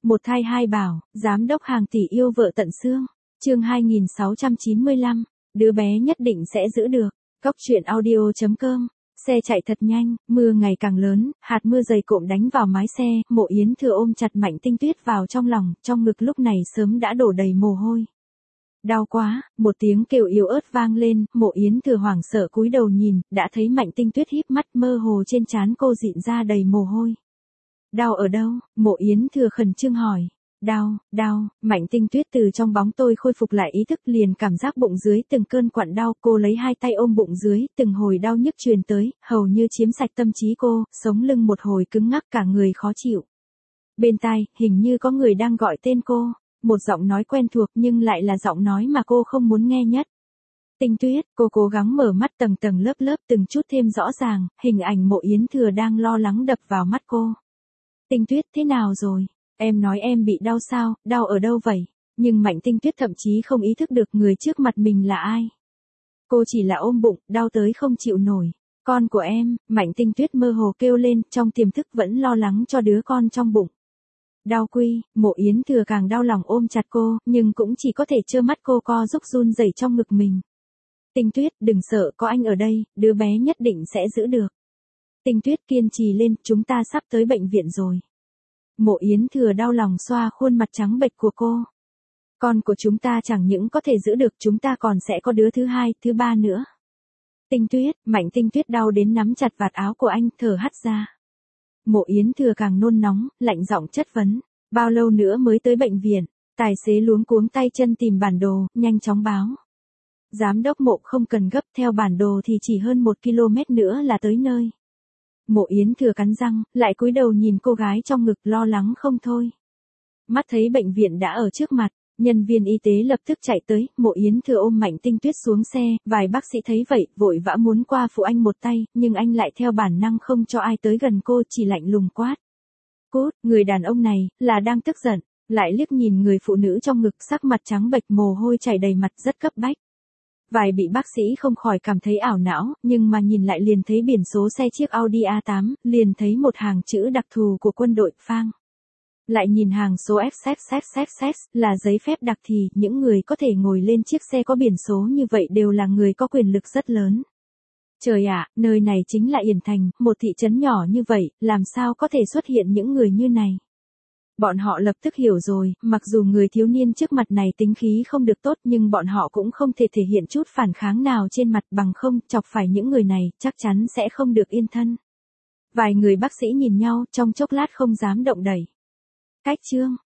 Một thai hai bảo, giám đốc hàng tỷ yêu vợ tận xương. Chương 2695, đứa bé nhất định sẽ giữ được. Cóc truyện audio.com. Xe chạy thật nhanh, mưa ngày càng lớn, hạt mưa dày cộm đánh vào mái xe, Mộ Yến Thừa ôm chặt Mạnh Tinh Tuyết vào trong lòng, trong ngực lúc này sớm đã đổ đầy mồ hôi. Đau quá, một tiếng kêu yếu ớt vang lên, Mộ Yến Thừa hoảng sợ cúi đầu nhìn, đã thấy Mạnh Tinh Tuyết híp mắt, mơ hồ trên trán cô dịn ra đầy mồ hôi. Đau ở đâu? Mộ Yến Thừa khẩn trương hỏi. Đau, Mạnh Tinh Tuyết từ trong bóng tối khôi phục lại ý thức, liền cảm giác bụng dưới từng cơn quặn đau, cô lấy hai tay ôm bụng dưới, từng hồi đau nhức truyền tới, hầu như chiếm sạch tâm trí cô, sống lưng một hồi cứng ngắc, cả người khó chịu. Bên tai, hình như có người đang gọi tên cô, một giọng nói quen thuộc nhưng lại là giọng nói mà cô không muốn nghe nhất. Tinh Tuyết, cô cố gắng mở mắt tầng tầng lớp lớp từng chút thêm rõ ràng, hình ảnh Mộ Yến Thừa đang lo lắng đập vào mắt cô. Tinh Tuyết, thế nào rồi? Em nói em bị đau sao, đau ở đâu vậy? Nhưng Mạnh Tinh Tuyết thậm chí không ý thức được người trước mặt mình là ai. Cô chỉ là ôm bụng, đau tới không chịu nổi. Con của em, Mạnh Tinh Tuyết mơ hồ kêu lên, trong tiềm thức vẫn lo lắng cho đứa con trong bụng. Đau quy, Mộ Yến Thừa càng đau lòng ôm chặt cô, nhưng cũng chỉ có thể trơ mắt cô co giúp run rẩy trong ngực mình. Tinh Tuyết, đừng sợ, có anh ở đây, đứa bé nhất định sẽ giữ được. Tinh Tuyết kiên trì lên, chúng ta sắp tới bệnh viện rồi. Mộ Yến Thừa đau lòng xoa khuôn mặt trắng bệch của cô. Con của chúng ta chẳng những có thể giữ được, chúng ta còn sẽ có đứa thứ hai, thứ ba nữa. Tinh Tuyết, Mạnh Tinh Tuyết đau đến nắm chặt vạt áo của anh, thở hắt ra. Mộ Yến Thừa càng nôn nóng, lạnh giọng chất vấn. Bao lâu nữa mới tới bệnh viện? Tài xế luống cuống tay chân tìm bản đồ, nhanh chóng báo. Giám đốc Mộ, không cần gấp, theo bản đồ thì chỉ hơn 1 km nữa là tới nơi. Mộ Yến Thừa cắn răng, lại cúi đầu nhìn cô gái trong ngực, lo lắng không thôi. Mắt thấy bệnh viện đã ở trước mặt, nhân viên y tế lập tức chạy tới, Mộ Yến Thừa ôm Mạnh Tinh Tuyết xuống xe, vài bác sĩ thấy vậy, vội vã muốn qua phụ anh một tay, nhưng anh lại theo bản năng không cho ai tới gần cô, chỉ lạnh lùng quát. Cút, người đàn ông này, là đang tức giận, lại liếc nhìn người phụ nữ trong ngực, sắc mặt trắng bệch, mồ hôi chảy đầy mặt, rất cấp bách. Vài bị bác sĩ không khỏi cảm thấy ảo não, nhưng mà nhìn lại liền thấy biển số xe chiếc Audi A8, liền thấy một hàng chữ đặc thù của quân đội, phang. Lại nhìn hàng số XXXXX, là giấy phép đặc thì, những người có thể ngồi lên chiếc xe có biển số như vậy đều là người có quyền lực rất lớn. Trời ạ, nơi này chính là Yển Thành, một thị trấn nhỏ như vậy, làm sao có thể xuất hiện những người như này? Bọn họ lập tức hiểu rồi, mặc dù người thiếu niên trước mặt này tính khí không được tốt nhưng bọn họ cũng không thể thể hiện chút phản kháng nào trên mặt, bằng không, chọc phải những người này, chắc chắn sẽ không được yên thân. Vài người bác sĩ nhìn nhau, trong chốc lát không dám động đẩy. Cách chương.